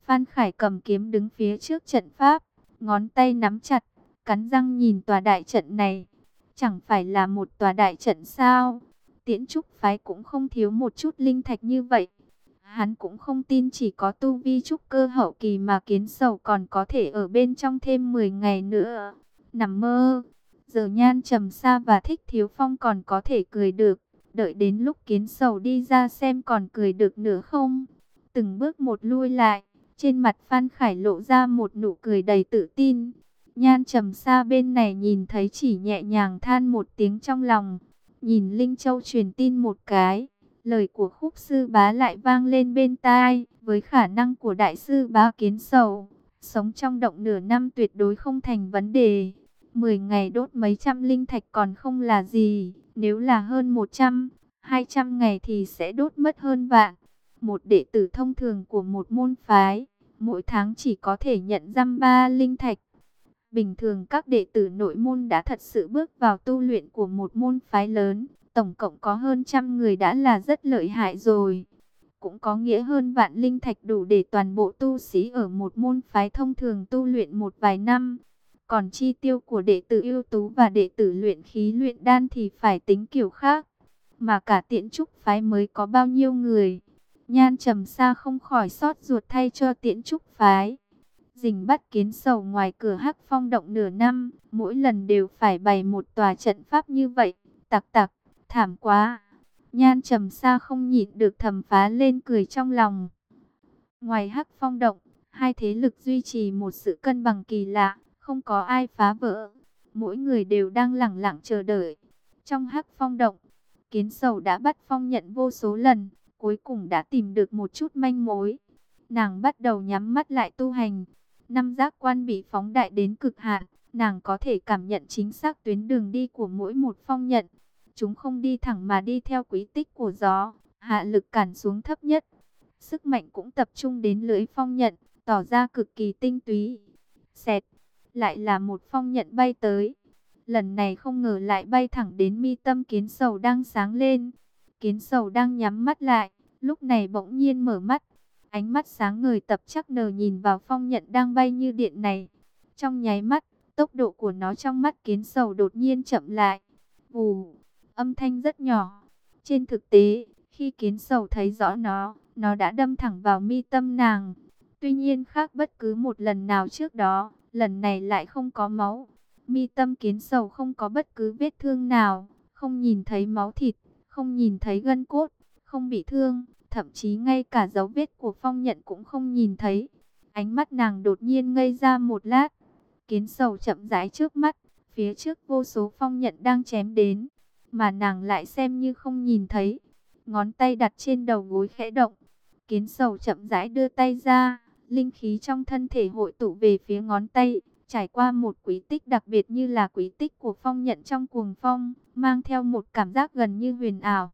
Phan Khải cầm kiếm đứng phía trước trận pháp, ngón tay nắm chặt, cắn răng nhìn tòa đại trận này. Chẳng phải là một tòa đại trận sao? Tiễn Trúc phái cũng không thiếu một chút linh thạch như vậy. Hắn cũng không tin chỉ có tu vi trúc cơ hậu kỳ mà Kiến Sầu còn có thể ở bên trong thêm 10 ngày nữa. Nằm mơ, giờ Nhan Trầm Sa và Thích Thiếu Phong còn có thể cười được. Đợi đến lúc Kiến Sầu đi ra xem còn cười được nữa không? Từng bước một lui lại, trên mặt Phan Khải lộ ra một nụ cười đầy tự tin. Nhan Trầm Sa bên này nhìn thấy chỉ nhẹ nhàng than một tiếng trong lòng. Nhìn Linh Châu truyền tin một cái, lời của Khúc Sư Bá lại vang lên bên tai. Với khả năng của Đại sư Bá Kiến Sầu, sống trong động nửa năm tuyệt đối không thành vấn đề. 10 ngày đốt mấy trăm linh thạch còn không là gì. Nếu là hơn 100, 200 ngày thì sẽ đốt mất hơn vạn. Một đệ tử thông thường của một môn phái, mỗi tháng chỉ có thể nhận dăm 3 linh thạch. Bình thường các đệ tử nội môn đã thật sự bước vào tu luyện của một môn phái lớn, tổng cộng có hơn 100 người đã là rất lợi hại rồi. Cũng có nghĩa hơn vạn linh thạch đủ để toàn bộ tu sĩ ở một môn phái thông thường tu luyện một vài năm. Còn chi tiêu của đệ tử ưu tú và đệ tử luyện khí luyện đan thì phải tính kiểu khác. Mà cả Tiễn Trúc phái mới có bao nhiêu người. Nhan Trầm Sa không khỏi xót ruột thay cho Tiễn Trúc phái. Dình bắt Kiến Sầu ngoài cửa Hắc Phong động nửa năm, mỗi lần đều phải bày một tòa trận pháp như vậy. Tặc tặc, thảm quá. Nhan Trầm Sa không nhịn được thầm phá lên cười trong lòng. Ngoài Hắc Phong động, hai thế lực duy trì một sự cân bằng kỳ lạ, không có ai phá vỡ. Mỗi người đều đang lẳng lặng chờ đợi. Trong Hắc Phong động, Kiến Sầu đã bắt phong nhận vô số lần, cuối cùng đã tìm được một chút manh mối. Nàng bắt đầu nhắm mắt lại tu hành. Năm giác quan bị phóng đại đến cực hạn, nàng có thể cảm nhận chính xác tuyến đường đi của mỗi một phong nhận. Chúng không đi thẳng mà đi theo quỹ tích của gió, hạ lực cản xuống thấp nhất. Sức mạnh cũng tập trung đến lưỡi phong nhận, tỏ ra cực kỳ tinh túy. Xẹt, lại là một phong nhận bay tới. Lần này không ngờ lại bay thẳng đến mi tâm Kiến Sầu đang sáng lên. Kiến Sầu đang nhắm mắt lại, lúc này bỗng nhiên mở mắt. Ánh mắt sáng ngời tập chắc nờ nhìn vào phong nhận đang bay như điện này. Trong nháy mắt, tốc độ của nó trong mắt Kiến Sầu đột nhiên chậm lại. Vù, âm thanh rất nhỏ. Trên thực tế, khi Kiến Sầu thấy rõ nó đã đâm thẳng vào mi tâm nàng. Tuy nhiên khác bất cứ một lần nào trước đó, lần này lại không có máu. Mi tâm Kiến Sầu không có bất cứ vết thương nào, không nhìn thấy máu thịt, không nhìn thấy gân cốt, không bị thương. Thậm chí ngay cả dấu vết của phong nhận cũng không nhìn thấy. Ánh mắt nàng đột nhiên ngây ra một lát. Kiến Sầu chậm rãi trước mắt. Phía trước vô số phong nhận đang chém đến. Mà nàng lại xem như không nhìn thấy. Ngón tay đặt trên đầu gối khẽ động. Kiến Sầu chậm rãi đưa tay ra. Linh khí trong thân thể hội tụ về phía ngón tay. Trải qua một quý tích đặc biệt như là quý tích của phong nhận trong cuồng phong. Mang theo một cảm giác gần như huyền ảo.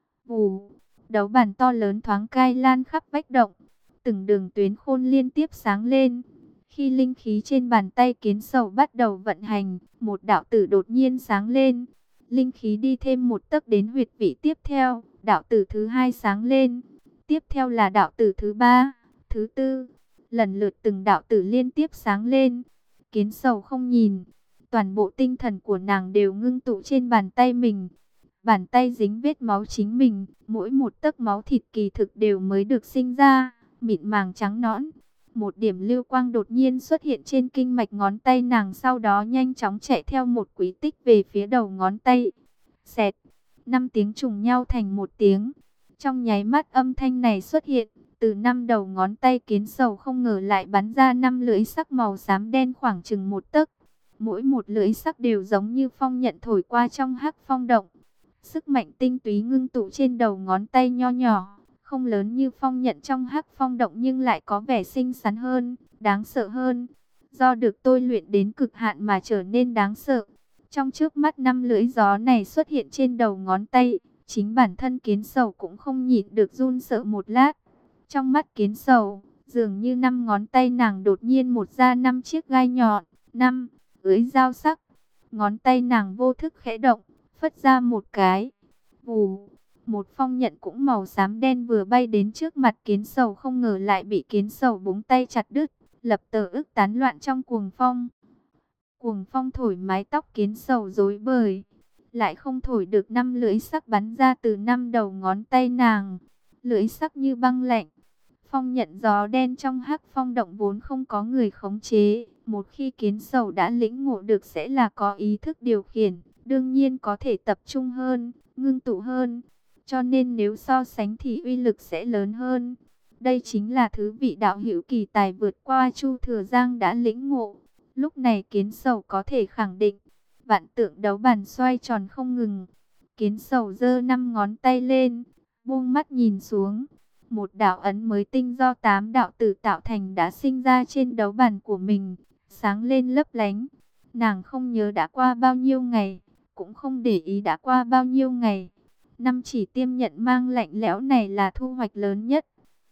Vù. Đấu bản to lớn thoáng cai lan khắp vách động, từng đường tuyến khôn liên tiếp sáng lên. Khi linh khí trên bàn tay Kiến Sầu bắt đầu vận hành, một đạo tử đột nhiên sáng lên. Linh khí đi thêm một tấc đến huyệt vị tiếp theo, đạo tử thứ hai sáng lên. Tiếp theo là đạo tử thứ ba, thứ tư. Lần lượt từng đạo tử liên tiếp sáng lên. Kiến Sầu không nhìn, toàn bộ tinh thần của nàng đều ngưng tụ trên bàn tay mình. Bàn tay dính vết máu chính mình, mỗi một tấc máu thịt kỳ thực đều mới được sinh ra, mịn màng trắng nõn. Một điểm lưu quang đột nhiên xuất hiện trên kinh mạch ngón tay nàng, sau đó nhanh chóng chạy theo một quý tích về phía đầu ngón tay. Xẹt, 5 tiếng trùng nhau thành một tiếng. Trong nháy mắt âm thanh này xuất hiện, từ 5 đầu ngón tay Kiến Sầu không ngờ lại bắn ra 5 lưỡi sắc màu xám đen khoảng chừng 1 tấc. Mỗi một lưỡi sắc đều giống như phong nhận thổi qua trong hắc phong động. Sức mạnh tinh túy ngưng tụ trên đầu ngón tay nho nhỏ, không lớn như phong nhận trong hắc phong động nhưng lại có vẻ xinh xắn hơn, đáng sợ hơn. Do được tôi luyện đến cực hạn mà trở nên đáng sợ. Trong trước mắt 5 lưỡi gió này xuất hiện trên đầu ngón tay, chính bản thân Kiến Sầu cũng không nhịn được run sợ một lát. Trong mắt Kiến Sầu, dường như 5 ngón tay nàng đột nhiên một ra 5 chiếc gai nhọn, 5 lưỡi dao sắc. Ngón tay nàng vô thức khẽ động, phất ra một cái. Vù, Một phong nhận cũng màu xám đen vừa bay đến trước mặt kiến sầu, không ngờ lại bị kiến sầu búng tay chặt đứt, lập tờ ức tán loạn trong cuồng phong. Cuồng phong thổi mái tóc kiến sầu rối bời, lại không thổi được năm lưỡi sắc bắn ra từ năm đầu ngón tay nàng, lưỡi sắc như băng lạnh. Phong nhận gió đen trong hắc phong động vốn không có người khống chế, một khi kiến sầu đã lĩnh ngộ được sẽ là có ý thức điều khiển, đương nhiên có thể tập trung hơn, ngưng tụ hơn, cho nên nếu so sánh thì uy lực sẽ lớn hơn. Đây chính là thứ vị đạo hữu kỳ tài vượt qua Chu Thừa Giang đã lĩnh ngộ. Lúc này kiến sầu có thể khẳng định, vạn tượng đấu bàn xoay tròn không ngừng. Kiến sầu giơ 5 ngón tay lên, buông mắt nhìn xuống. Một đạo ấn mới tinh do 8 đạo tử tạo thành đã sinh ra trên đấu bàn của mình, sáng lên lấp lánh. Nàng không nhớ đã qua bao nhiêu ngày, cũng không để ý đã qua bao nhiêu ngày. Năm chỉ tiêm nhận mang lạnh lẽo này là thu hoạch lớn nhất.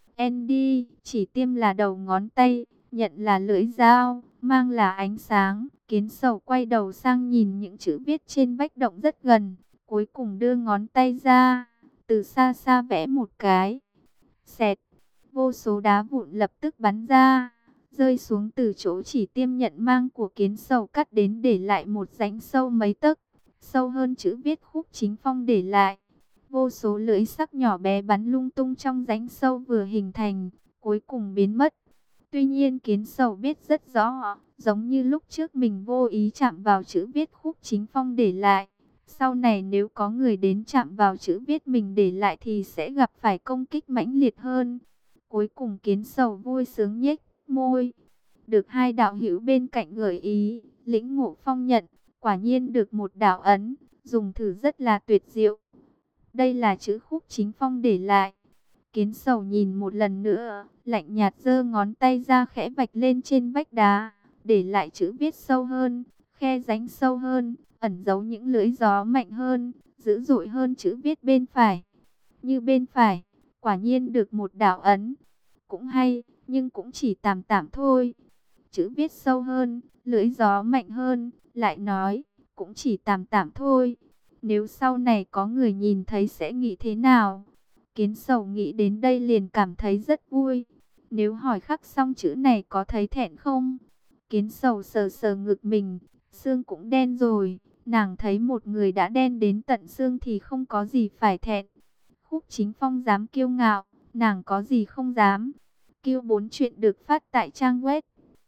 Andy, chỉ tiêm là đầu ngón tay, nhận là lưỡi dao, mang là ánh sáng. Kiến sầu quay đầu sang nhìn những chữ viết trên vách động rất gần, cuối cùng đưa ngón tay ra, từ xa xa vẽ một cái. Xẹt, vô số đá vụn lập tức bắn ra, rơi xuống từ chỗ chỉ tiêm nhận mang của kiến sầu cắt đến, để lại một rãnh sâu mấy tấc, sâu hơn chữ viết Khúc Chính Phong để lại. Vô số lưỡi sắc nhỏ bé bắn lung tung trong rãnh sâu vừa hình thành, cuối cùng biến mất. Tuy nhiên kiến sầu biết rất rõ, giống như lúc trước mình vô ý chạm vào chữ viết Khúc Chính Phong để lại, sau này nếu có người đến chạm vào chữ viết mình để lại thì sẽ gặp phải công kích mãnh liệt hơn. Cuối cùng kiến sầu vui sướng nhếch môi. Được hai đạo hữu bên cạnh gợi ý, lĩnh ngộ phong nhận, quả nhiên được một đạo ấn, dùng thử rất là tuyệt diệu. Đây là chữ Khúc Chính Phong để lại. Kiến sầu nhìn một lần nữa, lạnh nhạt giơ ngón tay ra khẽ vạch lên trên vách đá, để lại chữ viết sâu hơn, khe rãnh sâu hơn, ẩn giấu những lưỡi gió mạnh hơn, dữ dội hơn chữ viết bên phải. Như bên phải, quả nhiên được một đạo ấn. Cũng hay, nhưng cũng chỉ tạm tạm thôi. Chữ viết sâu hơn, lưỡi gió mạnh hơn, lại nói, cũng chỉ tạm tạm thôi. Nếu sau này có người nhìn thấy sẽ nghĩ thế nào? Kiến sầu nghĩ đến đây liền cảm thấy rất vui. Nếu hỏi khắc xong chữ này có thấy thẹn không? Kiến sầu sờ sờ ngực mình, xương cũng đen rồi. Nàng thấy một người đã đen đến tận xương thì không có gì phải thẹn. Khúc Chính Phong dám kiêu ngạo, nàng có gì không dám. Kiêu 4 chuyện được phát tại trang web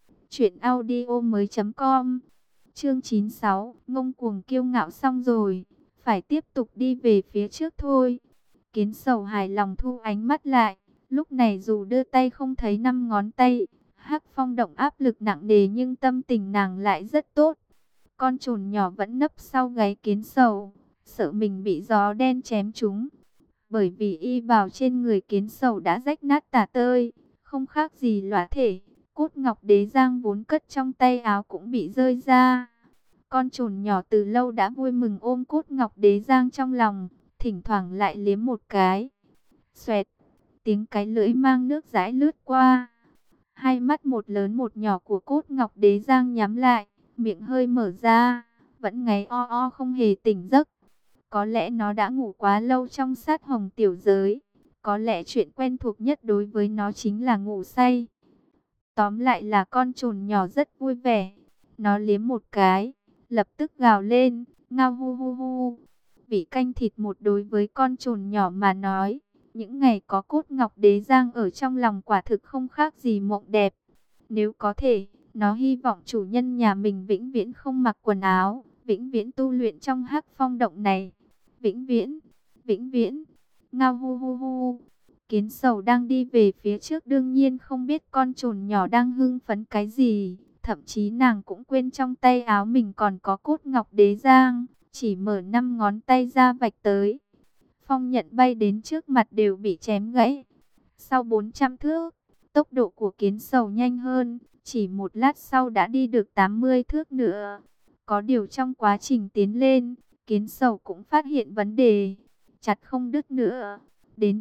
truyệnaudiomoi.com. Chương 96, ngông cuồng kiêu ngạo xong rồi, phải tiếp tục đi về phía trước thôi. Kiến sầu hài lòng thu ánh mắt lại, lúc này dù đưa tay không thấy 5 ngón tay, hắc phong động áp lực nặng nề nhưng tâm tình nàng lại rất tốt. Con trồn nhỏ vẫn nấp sau gáy kiến sầu, sợ mình bị gió đen chém trúng. Bởi vì y bào trên người kiến sầu đã rách nát tả tơi, không khác gì lõa thể. Cốt ngọc đế giang vốn cất trong tay áo cũng bị rơi ra. Con trồn nhỏ từ lâu đã vui mừng ôm cốt ngọc đế giang trong lòng, thỉnh thoảng lại liếm một cái. Xoẹt, tiếng cái lưỡi mang nước dãi lướt qua. Hai mắt một lớn một nhỏ của cốt ngọc đế giang nhắm lại, miệng hơi mở ra, vẫn ngáy o o không hề tỉnh giấc. Có lẽ nó đã ngủ quá lâu trong sát hồng tiểu giới. Có lẽ chuyện quen thuộc nhất đối với nó chính là ngủ say. Tóm lại là con trồn nhỏ rất vui vẻ. Nó liếm một cái, lập tức gào lên, ngao hu hu hu. Vị canh thịt một đối với con trồn nhỏ mà nói, những ngày có cốt ngọc đế giang ở trong lòng quả thực không khác gì mộng đẹp. Nếu có thể, nó hy vọng chủ nhân nhà mình vĩnh viễn không mặc quần áo, vĩnh viễn tu luyện trong hắc phong động này. Vĩnh viễn, vĩnh viễn, ngao hu hu hu. Kiến sầu đang đi về phía trước đương nhiên không biết con trồn nhỏ đang hưng phấn cái gì. Thậm chí nàng cũng quên trong tay áo mình còn có cốt ngọc đế giang, chỉ mở 5 ngón tay ra vạch tới. Phong nhận bay đến trước mặt đều bị chém gãy. Sau 400 thước, tốc độ của kiến sầu nhanh hơn, chỉ một lát sau đã đi được 80 thước nữa. Có điều trong quá trình tiến lên, kiến sầu cũng phát hiện vấn đề, chặt không đứt nữa. Đến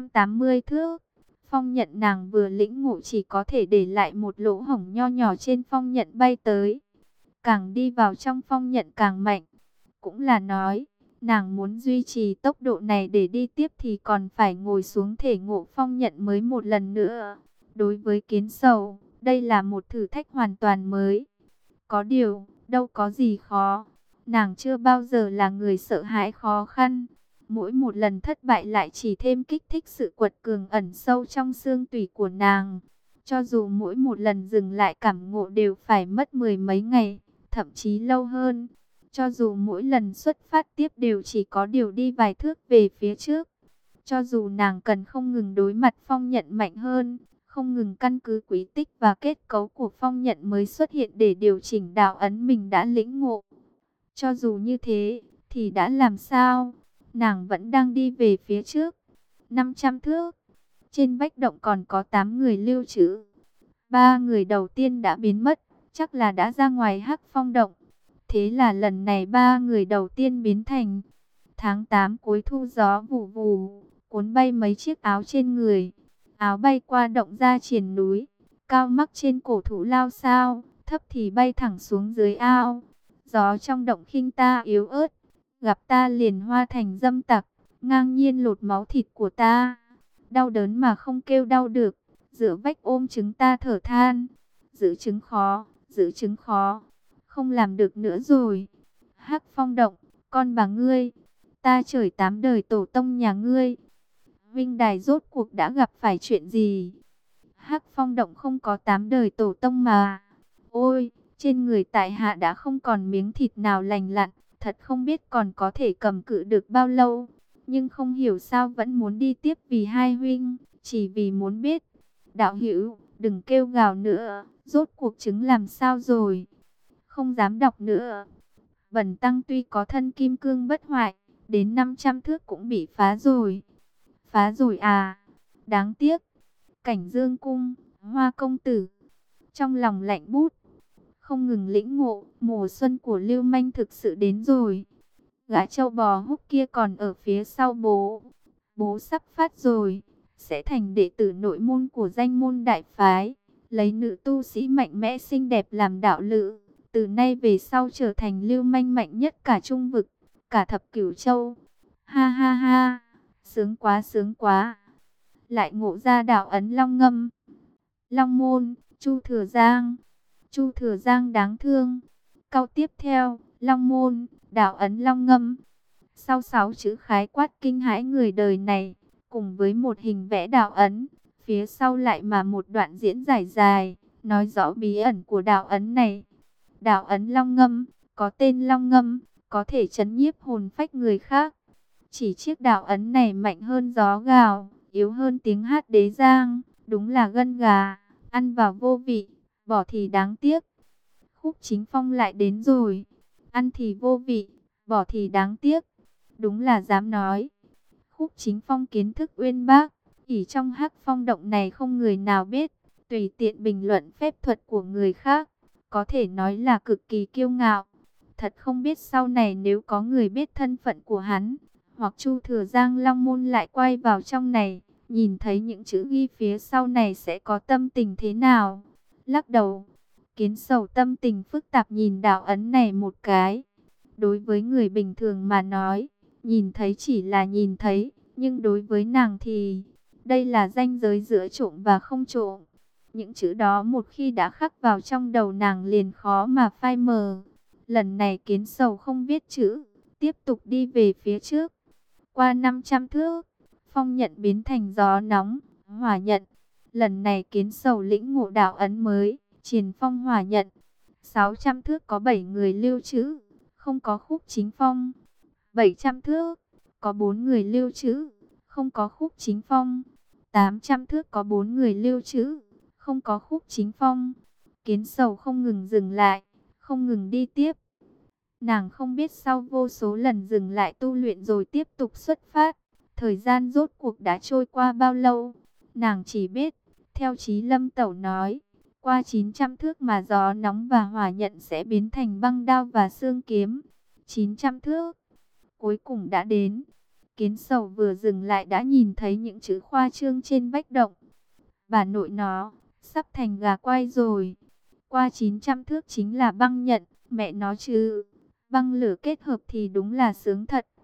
480 thước, phong nhận nàng vừa lĩnh ngộ chỉ có thể để lại một lỗ hổng nho nhỏ trên phong nhận bay tới. Càng đi vào trong phong nhận càng mạnh. Cũng là nói, Nàng muốn duy trì tốc độ này để đi tiếp thì còn phải ngồi xuống thể ngộ phong nhận mới một lần nữa. Đối với Kiến Sầu, đây là một thử thách hoàn toàn mới. Có điều, đâu có gì khó. Nàng chưa bao giờ là người sợ hãi khó khăn. Mỗi một lần thất bại lại chỉ thêm kích thích sự quật cường ẩn sâu trong xương tủy của nàng. Cho dù mỗi một lần dừng lại cảm ngộ đều phải mất mười mấy ngày, thậm chí lâu hơn. Cho dù mỗi lần xuất phát tiếp đều chỉ có điều đi vài thước về phía trước. Cho dù nàng cần không ngừng đối mặt phong nhận mạnh hơn, không ngừng căn cứ quý tích và kết cấu của phong nhận mới xuất hiện để điều chỉnh đạo ấn mình đã lĩnh ngộ. Cho dù như thế, thì đã làm sao? Nàng vẫn đang đi về phía trước. 500 thước. Trên vách động còn có 8 người lưu trữ. 3 người đầu tiên đã biến mất, chắc là đã ra ngoài Hắc Phong động. Thế là lần này 3 người đầu tiên biến thành tháng 8 cuối thu, gió vù vù, cuốn bay mấy chiếc áo trên người. Áo bay qua động ra triển núi, cao mắc trên cổ thụ lao sao, thấp thì bay thẳng xuống dưới ao. Gió trong động khinh ta yếu ớt, gặp ta liền hoa thành dâm tặc, ngang nhiên lột máu thịt của ta. Đau đớn mà không kêu đau được, dựa vách ôm trứng ta thở than. Giữ trứng khó, giữ trứng khó, không làm được nữa rồi. Hắc Phong động, con bà ngươi, ta chửi 8 đời tổ tông nhà ngươi. Vinh Đài rốt cuộc đã gặp phải chuyện gì? Hắc Phong động không có 8 đời tổ tông mà. Ôi, trên người tại hạ đã không còn miếng thịt nào lành lặn, thật không biết còn có thể cầm cự được bao lâu. Nhưng không hiểu sao vẫn muốn đi tiếp vì hai huynh, chỉ vì muốn biết. Đạo hữu, đừng kêu gào nữa, rốt cuộc chứng làm sao rồi? Không dám đọc nữa. Bần tăng tuy có thân kim cương bất hoại, đến 500 thước cũng bị phá rồi. Phá rồi à? Đáng tiếc. Cảnh Dương cung, Hoa công tử. Trong lòng lạnh bút, không ngừng lĩnh ngộ, mùa xuân của Lưu Manh thực sự đến rồi. Gã trâu bò húc kia còn ở phía sau bố. Bố sắp phát rồi, sẽ thành đệ tử nội môn của danh môn đại phái, lấy nữ tu sĩ mạnh mẽ xinh đẹp làm đạo lữ. Từ nay về sau trở thành Lưu Manh mạnh nhất cả trung vực, cả thập cửu châu. Ha ha ha, sướng quá sướng quá. Lại ngộ ra đạo ấn long ngâm. Long môn, Chu Thừa Giang. Chu Thừa Giang đáng thương. Câu tiếp theo, long môn, đạo ấn long ngâm. Sau 6 chữ khái quát kinh hãi người đời này, cùng với một hình vẽ đạo ấn, phía sau lại mà một đoạn diễn giải dài, nói rõ bí ẩn của đạo ấn này. Đạo ấn long ngâm, có tên long ngâm, có thể trấn nhiếp hồn phách người khác. Chỉ chiếc đạo ấn này mạnh hơn gió gào, yếu hơn tiếng hát đế giang, đúng là gân gà, ăn vào vô vị, bỏ thì đáng tiếc. Khúc Chính Phong lại đến rồi, ăn thì vô vị, bỏ thì đáng tiếc, đúng là dám nói. Khúc Chính Phong kiến thức uyên bác, ỷ trong Hắc Phong động này không người nào biết, tùy tiện bình luận phép thuật của người khác, có thể nói là cực kỳ kiêu ngạo. Thật không biết sau này nếu có người biết thân phận của hắn, hoặc Chu Thừa Giang Long môn lại quay vào trong này, nhìn thấy những chữ ghi phía sau này sẽ có tâm tình thế nào. Lắc đầu, Kiến Sầu tâm tình phức tạp nhìn đạo ấn này một cái. Đối với người bình thường mà nói, nhìn thấy chỉ là nhìn thấy, nhưng đối với nàng thì đây là ranh giới giữa trộm và không trộm. Những chữ đó một khi đã khắc vào trong đầu nàng liền khó mà phai mờ. Lần này Kiến Sầu không viết chữ, tiếp tục đi về phía trước. Qua 500 thước, phong nhận biến thành gió nóng, hỏa nhận. Lần này Kiến Sầu lĩnh ngộ đạo ấn mới, Triền Phong hỏa nhận. 600 thước có 7 người lưu trữ, không có Khúc Chính Phong. 700 thước, có 4 người lưu trữ, không có Khúc Chính Phong. 800 thước có 4 người lưu trữ, không có Khúc Chính Phong. Kiến Sầu không ngừng dừng lại, không ngừng đi tiếp. Nàng không biết sau vô số lần dừng lại tu luyện rồi tiếp tục xuất phát, thời gian rốt cuộc đã trôi qua bao lâu. Nàng chỉ biết, theo Chí Lâm Tẩu nói, qua 900 thước mà gió nóng và hỏa nhận sẽ biến thành băng đao và xương kiếm. 900 thước, cuối cùng đã đến. Kiến Sầu vừa dừng lại đã nhìn thấy những chữ khoa trương trên vách động. Bà nội nó, sắp thành gà quay rồi. Qua 900 thước chính là băng nhận, mẹ nó chứ. Băng lửa kết hợp thì đúng là sướng thật.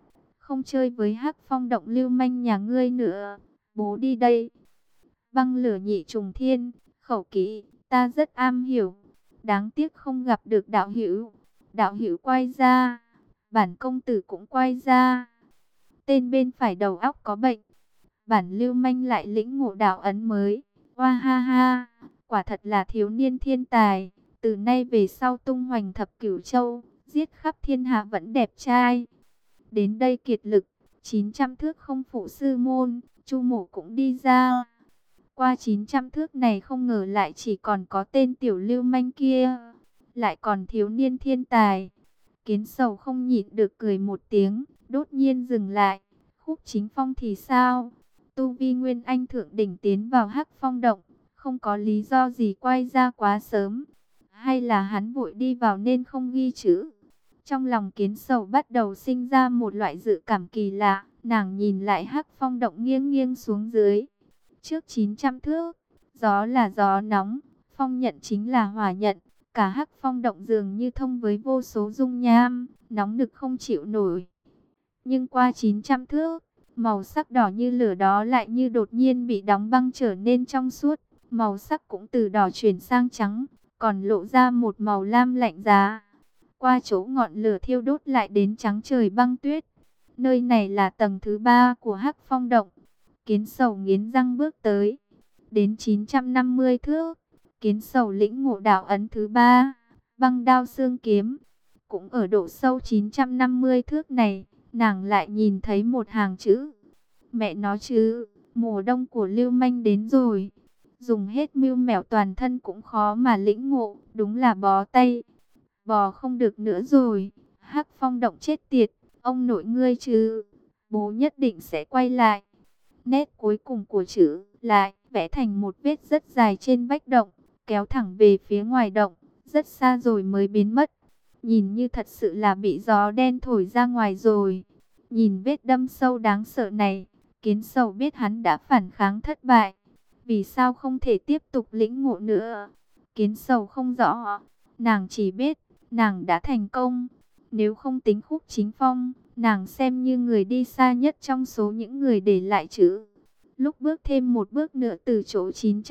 không chơi với Hắc Phong động lưu manh nhà ngươi nữa, bố đi đây. Băng lửa nhị trùng thiên, khẩu kỹ, ta rất am hiểu, đáng tiếc không gặp được đạo hữu. Đạo hữu quay ra, bản công tử cũng quay ra. Tên bên phải đầu óc có bệnh, bản lưu manh lại lĩnh ngộ đạo ấn mới. Oa ha ha, quả thật là thiếu niên thiên tài, từ nay về sau tung hoành thập cửu châu, giết khắp thiên hạ vẫn đẹp trai. Đến đây kiệt lực, 900 thước không phụ sư môn, Chu Mổ cũng đi ra. Qua 900 thước này không ngờ lại chỉ còn có tên tiểu lưu manh kia, lại còn thiếu niên thiên tài. Kiến Sầu không nhịn được cười một tiếng, đột nhiên dừng lại. Khúc Chính Phong thì sao? Tu vi Nguyên Anh thượng đỉnh tiến vào Hắc Phong động, không có lý do gì quay ra quá sớm. Hay là hắn vội đi vào nên không ghi chữ? Trong lòng Kiến Sầu bắt đầu sinh ra một loại dự cảm kỳ lạ. Nàng nhìn lại Hắc Phong động nghiêng nghiêng xuống dưới. Trước 900 thước, gió là gió nóng, phong nhận chính là hỏa nhận. Cả Hắc Phong động dường như thông với vô số dung nham, nóng nực không chịu nổi. Nhưng qua 900 thước, màu sắc đỏ như lửa đó lại như đột nhiên bị đóng băng trở nên trong suốt. Màu sắc cũng từ đỏ chuyển sang trắng, còn lộ ra một màu lam lạnh giá. Qua chỗ ngọn lửa thiêu đốt lại đến trắng trời băng tuyết. Nơi này là tầng thứ 3 của Hắc Phong động. Kiến Sầu nghiến răng bước tới. Đến 950 thước, Kiến Sầu lĩnh ngộ đạo ấn thứ 3, băng đao xương kiếm. Cũng ở độ sâu 950 thước này, nàng lại nhìn thấy một hàng chữ. Mẹ nó chứ, mùa đông của lưu manh đến rồi. Dùng hết mưu mẹo toàn thân cũng khó mà lĩnh ngộ, đúng là bó tay. Bò không được nữa rồi, Hắc Phong động chết tiệt, ông nội ngươi chứ, bố nhất định sẽ quay lại. Nét cuối cùng của chữ lại vẽ thành một vết rất dài trên vách động, kéo thẳng về phía ngoài động, rất xa rồi mới biến mất. Nhìn như thật sự là bị gió đen thổi ra ngoài rồi. Nhìn vết đâm sâu đáng sợ này, Kiến Sầu biết hắn đã phản kháng thất bại. Vì sao không thể tiếp tục lĩnh ngộ nữa? Kiến Sầu không rõ, nàng chỉ biết nàng đã thành công. Nếu không tính Khúc Chính Phong, nàng xem như người đi xa nhất trong số những người để lại chữ. Lúc bước thêm một bước nữa từ chỗ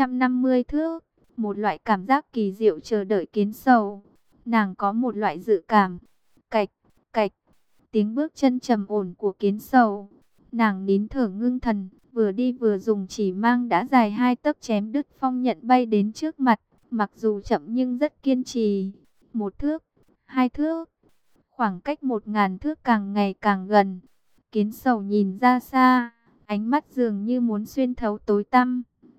950 thước, một loại cảm giác kỳ diệu chờ đợi Kiến Sầu. Nàng có một loại dự cảm. Cạch, cạch, tiếng bước chân trầm ổn của Kiến Sầu. Nàng nín thở ngưng thần, vừa đi vừa dùng chỉ mang đã dài 2 tấc chém đứt phong nhận bay đến trước mặt. Mặc dù chậm nhưng rất kiên trì. 1 thước, 2 thước, khoảng cách 1000 thước càng ngày càng gần. Kiến Sầu nhìn ra xa, ánh mắt dường như muốn xuyên thấu tối tăm.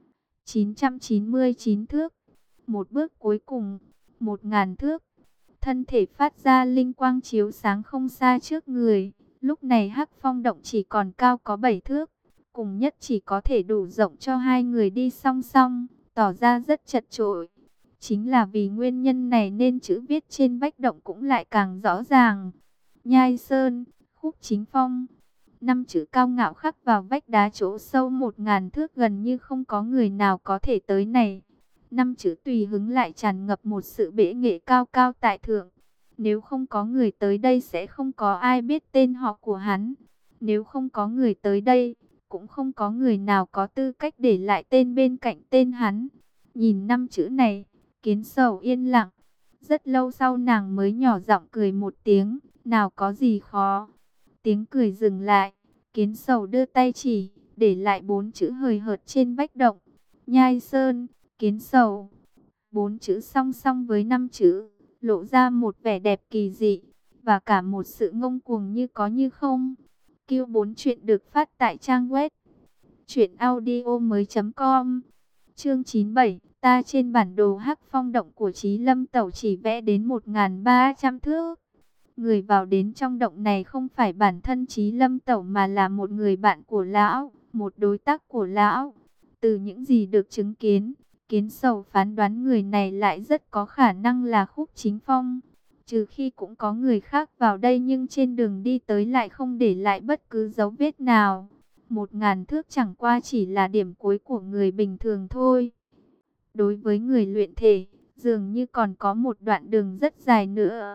999 thước, một bước cuối cùng, 1000 thước. Thân thể phát ra linh quang chiếu sáng không xa trước người. Lúc này Hắc Phong động chỉ còn cao có 7 thước, cùng nhất chỉ có thể đủ rộng cho 2 người đi song song, tỏ ra rất chật chội. Chính là vì nguyên nhân này nên chữ viết trên vách động cũng lại càng rõ ràng. Nhai Sơn, Khúc Chính Phong. 5 chữ cao ngạo khắc vào vách đá chỗ sâu 1000 thước, gần như không có người nào có thể tới này. 5 chữ tùy hứng lại tràn ngập một sự bệ nghệ cao cao tại thượng. Nếu không có người tới đây sẽ không có ai biết tên họ của hắn. Nếu không có người tới đây, cũng không có người nào có tư cách để lại tên bên cạnh tên hắn. Nhìn 5 chữ này, Kiến Sầu yên lặng. Rất lâu sau nàng mới nhỏ giọng cười một tiếng, nào có gì khó. Tiếng cười dừng lại, Kiến Sầu đưa tay chỉ, để lại 4 chữ hời hợt trên vách động. Nhai Sơn, Kiến Sầu. 4 chữ song song với 5 chữ, lộ ra một vẻ đẹp kỳ dị, và cả một sự ngông cuồng như có như không. Q4 chuyện được phát tại trang web truyệnaudiomoi.com. Chương 97, ta trên bản đồ Hắc Phong động của Chí Lâm Tẩu chỉ vẽ đến 1300 thước. Người vào đến trong động này không phải bản thân Chí Lâm Tẩu mà là một người bạn của lão, một đối tác của lão. Từ những gì được chứng kiến, Kiến Sầu phán đoán người này lại rất có khả năng là Khúc Chính Phong. Trừ khi cũng có người khác vào đây nhưng trên đường đi tới lại không để lại bất cứ dấu vết nào. 1000 thước chẳng qua chỉ là điểm cuối của người bình thường thôi. Đối với người luyện thể, dường như còn có một đoạn đường rất dài nữa.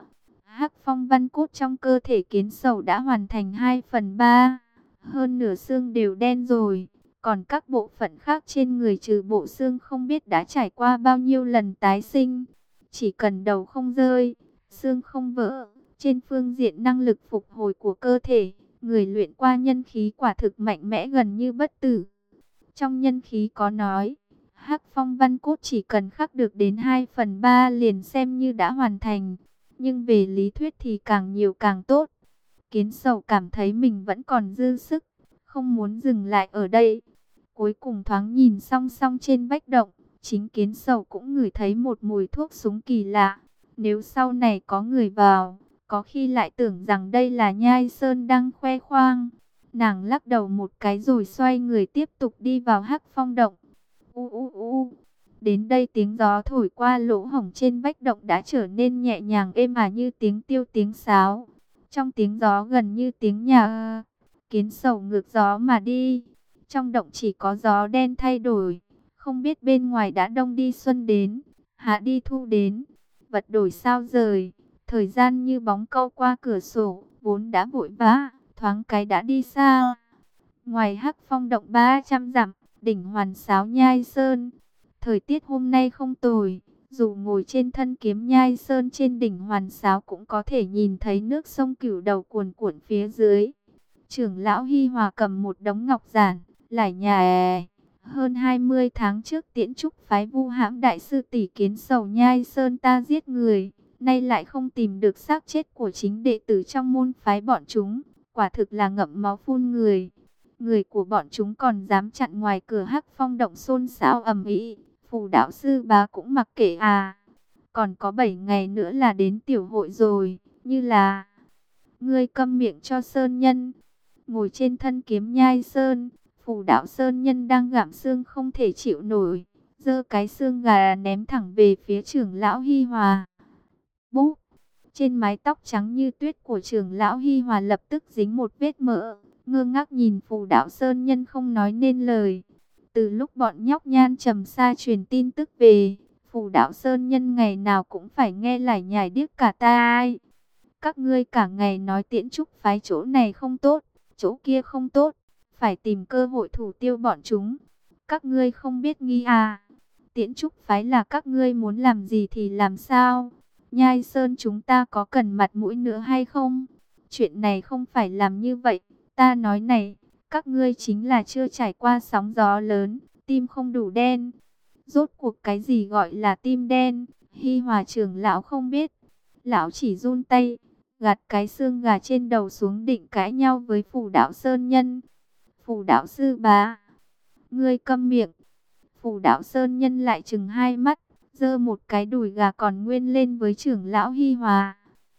Hắc phong văn cốt trong cơ thể kiến sầu đã hoàn thành 2/3, hơn nửa xương đều đen rồi. Còn các bộ phận khác trên người trừ bộ xương không biết đã trải qua bao nhiêu lần tái sinh. Chỉ cần đầu không rơi, xương không vỡ, trên phương diện năng lực phục hồi của cơ thể, người luyện qua nhân khí quả thực mạnh mẽ gần như bất tử. Trong nhân khí có nói, Hắc phong văn cốt chỉ cần khắc được đến 2/3 liền xem như đã hoàn thành. Nhưng về lý thuyết thì càng nhiều càng tốt. Kiến sầu cảm thấy mình vẫn còn dư sức, không muốn dừng lại ở đây. Cuối cùng thoáng nhìn song song trên vách động, chính kiến sầu cũng ngửi thấy một mùi thuốc súng kỳ lạ. Nếu sau này có người vào, có khi lại tưởng rằng đây là Nhai Sơn đang khoe khoang. Nàng lắc đầu một cái rồi xoay người tiếp tục đi vào Hắc phong động. U u u. Đến đây tiếng gió thổi qua lỗ hổng trên vách động đã trở nên nhẹ nhàng êm ả như tiếng tiêu tiếng sáo. Trong tiếng gió gần như tiếng nhà. Kiến sầu ngược gió mà đi. Trong động chỉ có gió đen thay đổi. Không biết bên ngoài đã đông đi xuân đến, hạ đi thu đến. Vật đổi sao rời. Thời gian như bóng câu qua cửa sổ, vốn đã vội vã, thoáng cái đã đi xa. Ngoài Hắc phong động 300 dặm, đỉnh Hoàn Sáo Nhai Sơn. Thời tiết hôm nay không tồi, dù ngồi trên thân kiếm Nhai Sơn trên đỉnh Hoàn Sáo cũng có thể nhìn thấy nước sông Cửu Đầu cuồn cuộn phía dưới. Trưởng lão Hi Hòa cầm một đống ngọc giản, lải nhà. Hơn 20 tháng trước Tiễn Trúc phái vu hãm đại sư tỷ kiến sầu Nhai Sơn ta giết người, nay lại không tìm được xác chết của chính đệ tử trong môn phái bọn chúng, quả thực là ngậm máu phun người. Người của bọn chúng còn dám chặn ngoài cửa Hắc phong động xôn xao ầm ĩ. Phù đạo sư bá cũng mặc kệ à. Còn có 7 ngày nữa là đến tiểu hội rồi. Như là ngươi câm miệng cho Sơn Nhân. Ngồi trên thân kiếm Nhai Sơn, Phù đạo Sơn Nhân đang gặm xương không thể chịu nổi, giơ cái xương gà ném thẳng về phía trưởng lão Hi Hòa. Búp! Trên mái tóc trắng như tuyết của trưởng lão Hi Hòa lập tức dính một vết mỡ. Ngơ ngác nhìn Phù đạo Sơn Nhân không nói nên lời. Từ lúc bọn nhóc Nhan Trầm Sa truyền tin tức về, Phù đạo Sơn Nhân ngày nào cũng phải nghe lải nhải điếc cả tai. Các ngươi cả ngày nói Tiễn Trúc phái chỗ này không tốt, chỗ kia không tốt, phải tìm cơ hội thủ tiêu bọn chúng. Các ngươi không biết nghi à? Tiễn Trúc phái là các ngươi muốn làm gì thì làm sao? Nhai Sơn chúng ta có cần mặt mũi nữa hay không? Chuyện này không phải làm như vậy. Ta nói này, các ngươi chính là chưa trải qua sóng gió lớn, tim không đủ đen. Rốt cuộc cái gì gọi là tim đen? Hi Hòa trưởng lão không biết. Lão chỉ run tay, gạt cái xương gà trên đầu xuống định cãi nhau với Phù đạo Sơn Nhân. Phù đạo sư bá, ngươi câm miệng. Phù đạo Sơn Nhân lại trừng hai mắt, giơ một cái đùi gà còn nguyên lên với trưởng lão Hi Hòa.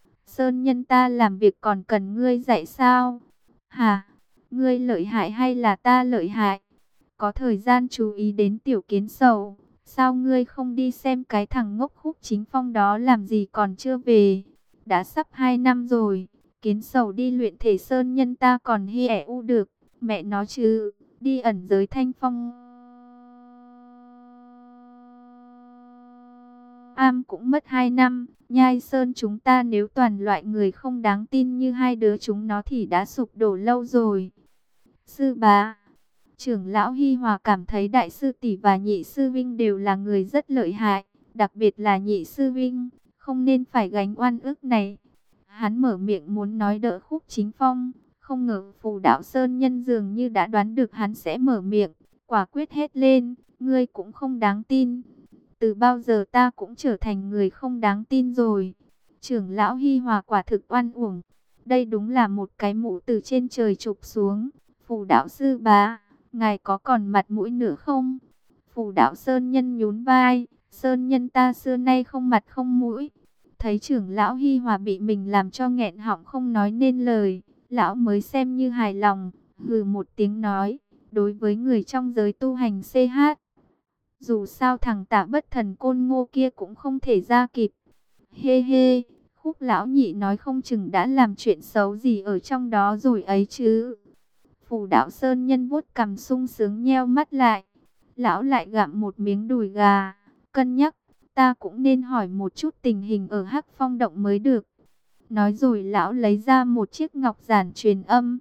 Sơn Nhân ta làm việc còn cần ngươi dạy sao? Hả? Ngươi lợi hại hay là ta lợi hại? Có thời gian chú ý đến tiểu kiến sầu, sao ngươi không đi xem cái thằng ngốc Khúc Chính Phong đó làm gì còn chưa về? Đã sắp 2 năm rồi, kiến sầu đi luyện thể Sơn Nhân ta còn hi ẻ u được, mẹ nó chứ, đi ẩn giới Thanh Phong Am cũng mất 2 năm, Nhai Sơn chúng ta nếu toàn loại người không đáng tin như hai đứa chúng nó thì đã sụp đổ lâu rồi. Sư bá, trưởng lão Hi Hòa cảm thấy đại sư tỷ và nhị sư vinh đều là người rất lợi hại, đặc biệt là nhị sư vinh, không nên phải gánh oan ức này. Hắn mở miệng muốn nói đỡ Khúc Chính Phong, không ngờ Phù đạo Sơn Nhân dường như đã đoán được hắn sẽ mở miệng, quả quyết hét lên, ngươi cũng không đáng tin. Từ bao giờ ta cũng trở thành người không đáng tin rồi. Trưởng lão Hi Hòa quả thực oan uổng. Đây đúng là một cái mũ từ trên trời chụp xuống. Phù đạo sư bá, ngài có còn mặt mũi nữa không? Phù đạo Sơn Nhân nhún vai. Sơn Nhân ta xưa nay không mặt không mũi. Thấy trưởng lão Hi Hòa bị mình làm cho nghẹn họng không nói nên lời, lão mới xem như hài lòng, hừ một tiếng nói, đối với người trong giới tu hành CH, dù sao thằng Tạ Bất Thần Côn Ngô kia cũng không thể ra kịp. Hê hê, Khúc lão nhị nói không chừng đã làm chuyện xấu gì ở trong đó rồi ấy chứ. Phù đạo Sơn Nhân vuốt cằm sung sướng nheo mắt lại. Lão lại gặm một miếng đùi gà, cân nhắc, ta cũng nên hỏi một chút tình hình ở Hắc Phong động mới được. Nói rồi lão lấy ra một chiếc ngọc giản truyền âm.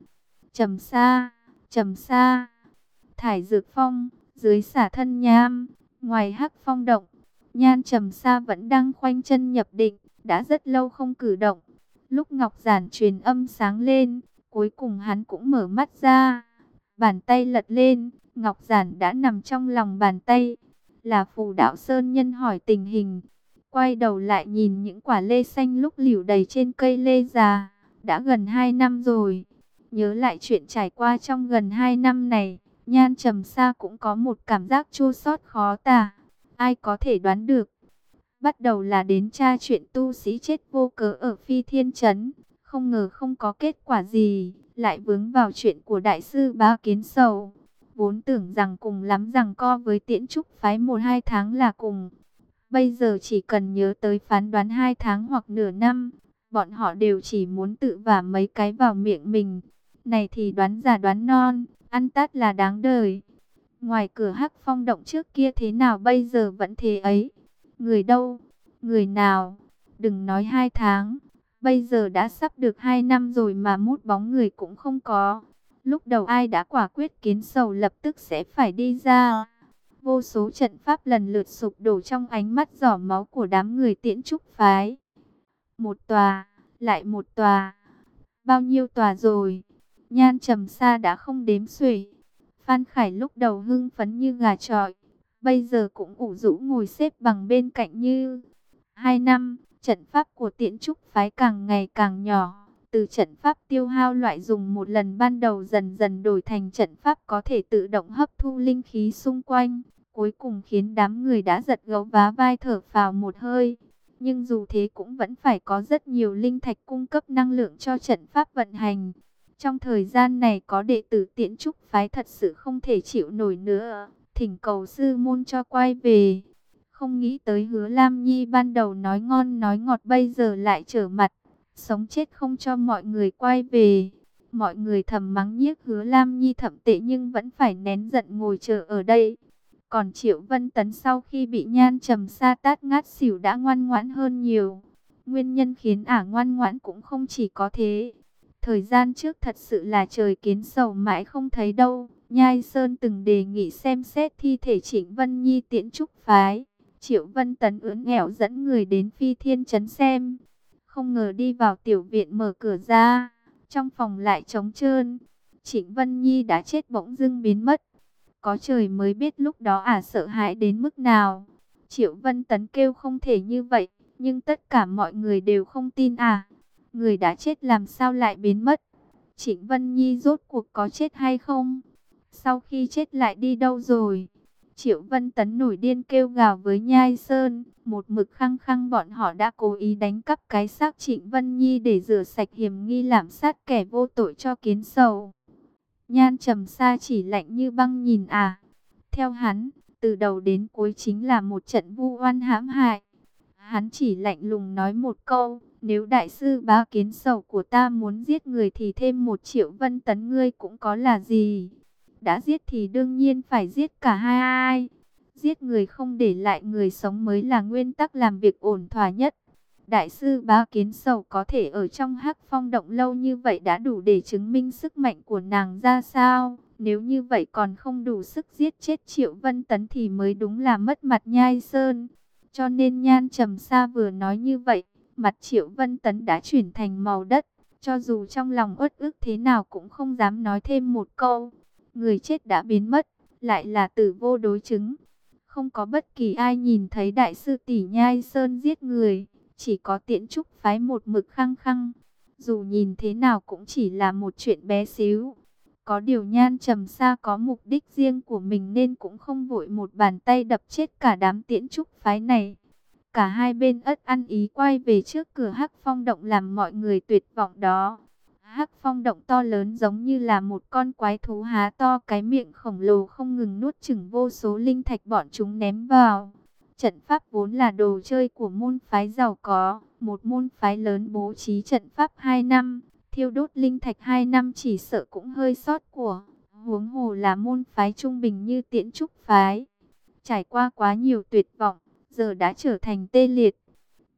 Trầm xa, thải dược phong, dưới xả thân nham, ngoài hắc phong động. Nhan Trầm Sa vẫn đang khoanh chân nhập định, đã rất lâu không cử động. Lúc ngọc giản truyền âm sáng lên, cuối cùng hắn cũng mở mắt ra. Bàn tay lật lên, ngọc giản đã nằm trong lòng bàn tay. Là Phù Đạo Sơn Nhân hỏi tình hình. Quay đầu lại nhìn những quả lê xanh lúc liễu đầy trên cây lê già. Đã gần 2 năm rồi. Nhớ lại chuyện trải qua trong gần 2 năm này, Nhan Trầm Sa cũng có một cảm giác chua xót khó tả. Ai có thể đoán được. Bắt đầu là đến tra chuyện tu sĩ chết vô cớ ở Phi Thiên Trấn. Không ngờ không có kết quả gì, lại vướng vào chuyện của Đại sư Bá Kiến Sầu. Vốn tưởng rằng cùng lắm giằng co với Tiễn Trúc phái 1-2 tháng là cùng. Bây giờ chỉ cần nhớ tới phán đoán 2 tháng hoặc nửa năm, bọn họ đều chỉ muốn tự vả mấy cái vào miệng mình. Này thì đoán già đoán non, ăn tát là đáng đời. Ngoài cửa Hắc Phong động trước kia thế nào bây giờ vẫn thế ấy. Người đâu? Người nào? Đừng nói 2 tháng. Bây giờ đã sắp được 2 năm rồi mà mút bóng người cũng không có. Lúc đầu ai đã quả quyết Kiến Sầu lập tức sẽ phải đi ra. Vô số trận pháp lần lượt sụp đổ trong ánh mắt giỏ máu của đám người Tiễn Trúc phái. Một tòa, lại một tòa. Bao nhiêu tòa rồi? Nhan Trầm Sa đã không đếm xuể. Phan Khải lúc đầu hưng phấn như gà chọi, bây giờ cũng ủ rũ ngồi xếp bằng bên cạnh như 2 năm. Trận pháp của Tiễn Trúc phái càng ngày càng nhỏ, từ trận pháp tiêu hao loại dùng một lần ban đầu dần dần đổi thành trận pháp có thể tự động hấp thu linh khí xung quanh, cuối cùng khiến đám người đã giật gấu vá vai thở phào một hơi. Nhưng dù thế cũng vẫn phải có rất nhiều linh thạch cung cấp năng lượng cho trận pháp vận hành. Trong thời gian này có đệ tử Tiễn Trúc phái thật sự không thể chịu nổi nữa, thỉnh cầu sư môn cho quay về. Không nghĩ tới Hứa Lam Nhi ban đầu nói ngon nói ngọt bây giờ lại trở mặt, sống chết không cho mọi người quay về. Mọi người thầm mắng nhiếc Hứa Lam Nhi thậm tệ nhưng vẫn phải nén giận ngồi chờ ở đây. Còn Triệu Vân Tấn sau khi bị Nhan Trầm Sa tát ngát xỉu đã ngoan ngoãn hơn nhiều. Nguyên nhân khiến ả ngoan ngoãn cũng không chỉ có thế. Thời gian trước thật sự là trời Kiến Sầu mãi không thấy đâu. Nhai Sơn từng đề nghị xem xét thi thể Trịnh Vân Nhi Tiễn Trúc phái. Triệu Vân Tấn ưỡn nghẹo dẫn người đến Phi Thiên Trấn xem. Không ngờ đi vào tiểu viện mở cửa ra, trong phòng lại trống trơn. Trịnh Vân Nhi đã chết bỗng dưng biến mất. Có trời mới biết lúc đó ả sợ hãi đến mức nào. Triệu Vân Tấn kêu không thể như vậy, nhưng tất cả mọi người đều không tin ả. Người đã chết làm sao lại biến mất? Trịnh Vân Nhi rốt cuộc có chết hay không? Sau khi chết lại đi đâu rồi? Triệu Vân Tấn nổi điên kêu gào với Nhai Sơn. Một mực khăng khăng bọn họ đã cố ý đánh cắp cái xác Trịnh Vân Nhi để rửa sạch hiểm nghi lạm sát kẻ vô tội cho Kiến Sầu. Nhan Trầm Sa chỉ lạnh như băng nhìn theo hắn, từ đầu đến cuối chính là một trận vu oan hãm hại. Hắn chỉ lạnh lùng nói một câu, nếu đại sư Bá Kiến Sầu của ta muốn giết người thì thêm 1 triệu Vân Tấn ngươi cũng có là gì. Đã giết thì đương nhiên phải giết cả hai. Giết người không để lại người sống mới là nguyên tắc làm việc ổn thỏa nhất. Đại sư Bá Kiến Sầu có thể ở trong Hắc Phong động lâu như vậy đã đủ để chứng minh sức mạnh của nàng ra sao. Nếu như vậy còn không đủ sức giết chết Triệu Vân Tấn thì mới đúng là mất mặt Nhai Sơn. Cho nên Nhan Trầm Sa vừa nói như vậy, mặt Triệu Vân Tấn đã chuyển thành màu đất. Cho dù trong lòng uất ức thế nào cũng không dám nói thêm một câu. Người chết đã biến mất, lại là tử vô đối chứng. Không có bất kỳ ai nhìn thấy đại sư tỷ Nhai Sơn giết người. Chỉ có Tiễn Trúc phái một mực khăng khăng. Dù nhìn thế nào cũng chỉ là một chuyện bé xíu. Có điều Nhan Trầm Sa có mục đích riêng của mình nên cũng không vội một bàn tay đập chết cả đám Tiễn Trúc phái này. Cả hai bên ất ăn ý quay về trước cửa Hắc Phong động làm mọi người tuyệt vọng đó. Hắc Phong động to lớn giống như là một con quái thú há to cái miệng khổng lồ không ngừng nuốt chửng vô số linh thạch bọn chúng ném vào. Trận pháp vốn là đồ chơi của môn phái giàu có, một môn phái lớn bố trí trận pháp 2 năm, thiêu đốt linh thạch 2 năm chỉ sợ cũng hơi sót của, huống hồ là môn phái trung bình như Tiễn Trúc phái. Trải qua quá nhiều tuyệt vọng, giờ đã trở thành tê liệt.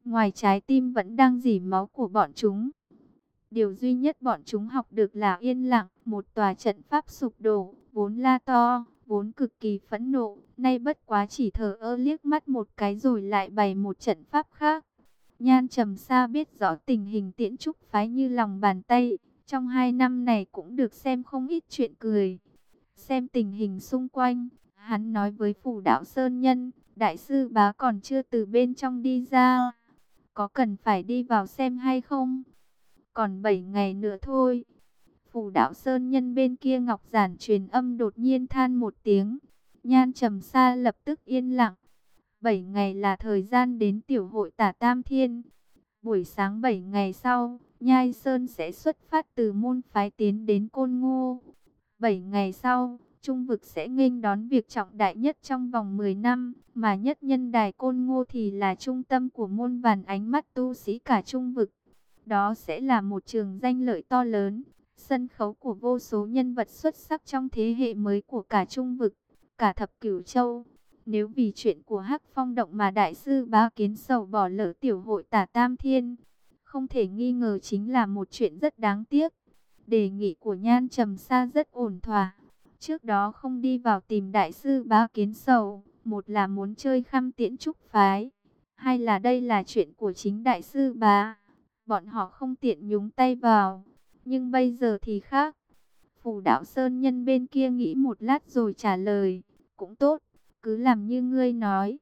Ngoài trái tim vẫn đang rỉ máu của bọn chúng. Điều duy nhất bọn chúng học được là yên lặng. Một tòa trận pháp sụp đổ, vốn la to, vốn cực kỳ phẫn nộ, nay bất quá chỉ thờ ơ liếc mắt một cái rồi lại bày một trận pháp khác. Nhan Trầm Sa biết rõ tình hình Tiễn Trúc phái như lòng bàn tay, trong 2 năm này cũng được xem không ít chuyện cười. Xem tình hình xung quanh, hắn nói với Phủ Đạo Sơn Nhân, đại sư bá còn chưa từ bên trong đi ra, có cần phải đi vào xem hay không? Còn 7 ngày nữa thôi. Phủ Đạo Sơn Nhân bên kia Ngọc Giản truyền âm đột nhiên than một tiếng. Nhan Trầm Sa lập tức yên lặng. 7 ngày là thời gian đến tiểu hội Tả Tam Thiên. Buổi sáng 7 ngày sau, Nhai Sơn sẽ xuất phát từ môn phái tiến đến Côn Ngô. 7 ngày sau, Trung vực sẽ nghênh đón việc trọng đại nhất trong vòng 10 năm, mà nhất nhân đài Côn Ngô thì là trung tâm của muôn vàn ánh mắt tu sĩ cả Trung vực. Đó sẽ là một trường danh lợi to lớn, sân khấu của vô số nhân vật xuất sắc trong thế hệ mới của cả Trung vực, cả thập cửu châu. Nếu vì chuyện của Hắc Phong Động mà đại sư Bá Kiến Sầu bỏ lỡ tiểu hội Tả Tam Thiên, không thể nghi ngờ chính là một chuyện rất đáng tiếc. Đề nghị của Nhan Trầm Sa rất ổn thỏa. Trước đó không đi vào tìm đại sư Bá Kiến Sầu, một là muốn chơi khăm Tiễn Trúc phái, hai là đây là chuyện của chính đại sư Bá, bọn họ không tiện nhúng tay vào. Nhưng bây giờ thì khác. Phủ Đạo Sơn Nhân bên kia nghĩ một lát rồi trả lời, cũng tốt, cứ làm như ngươi nói.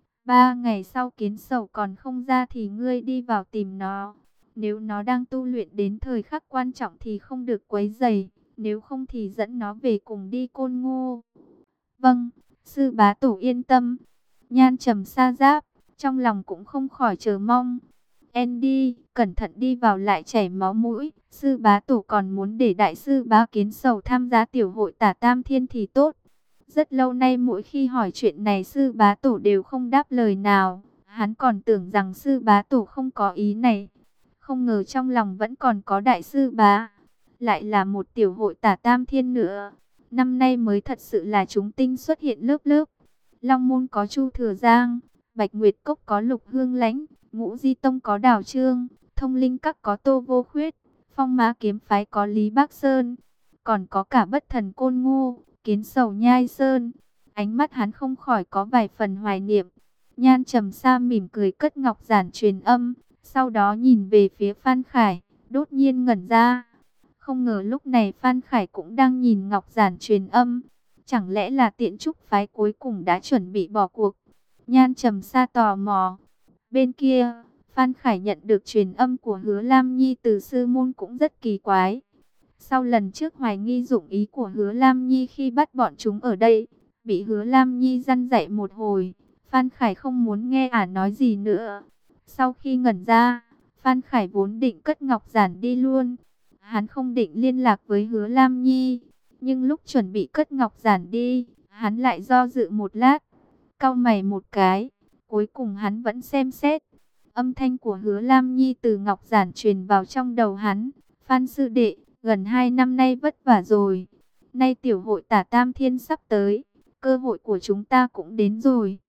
3 ngày sau Kiến Sầu còn không ra thì ngươi đi vào tìm nó. Nếu nó đang tu luyện đến thời khắc quan trọng thì không được quấy rầy, nếu không thì dẫn nó về cùng đi Côn Ngô. Vâng, sư bá tổ yên tâm. Nhan Trầm Sa giáp, trong lòng cũng không khỏi chờ mong. Andy, cẩn thận đi vào lại chảy máu mũi. Sư bá tổ còn muốn để đại sư Bá Kiến Sầu tham gia tiểu hội Tả Tam Thiên thì tốt. Rất lâu nay mỗi khi hỏi chuyện này sư bá tổ đều không đáp lời nào. Hắn còn tưởng rằng sư bá tổ không có ý này. Không ngờ trong lòng vẫn còn có đại sư bá. Lại là một tiểu hội Tả Tam Thiên nữa. Năm nay mới thật sự là chúng tinh xuất hiện lớp lớp. Long Môn có Chu Thừa Giang, Bạch Nguyệt Cốc có Lục Hương Lãnh, Ngũ Di Tông có Đào Trương, Thông Linh Các có Tô Vô Khuyết, Phong Mã Kiếm Phái có Lý Bác Sơn, còn có cả Bất Thần Côn Ngô, Kiến Sầu Nhai Sơn. Ánh mắt hắn không khỏi có vài phần hoài niệm. Nhan Trầm Sa mỉm cười cất ngọc giản truyền âm, sau đó nhìn về phía Phan Khải, đột nhiên ngẩn ra. Không ngờ lúc này Phan Khải cũng đang nhìn ngọc giản truyền âm. Chẳng lẽ là Tiễn Trúc phái cuối cùng đã chuẩn bị bỏ cuộc? Nhan Trầm Sa tò mò. Bên kia, Phan Khải nhận được truyền âm của Hứa Lam Nhi từ sư môn cũng rất kỳ quái. Sau lần trước hoài nghi dụng ý của Hứa Lam Nhi khi bắt bọn chúng ở đây, bị Hứa Lam Nhi răn dạy một hồi, Phan Khải không muốn nghe ả nói gì nữa. Sau khi ngẩn ra, Phan Khải vốn định cất ngọc giản đi luôn. Hắn không định liên lạc với Hứa Lam Nhi, nhưng lúc chuẩn bị cất ngọc giản đi, hắn lại do dự một lát, cau mày một cái, cuối cùng hắn vẫn xem xét. Âm thanh của Hứa Lam Nhi từ ngọc giản truyền vào trong đầu hắn. Phan sư đệ, gần 2 năm nay vất vả rồi. Nay tiểu hội Tả Tam Thiên sắp tới, cơ hội của chúng ta cũng đến rồi.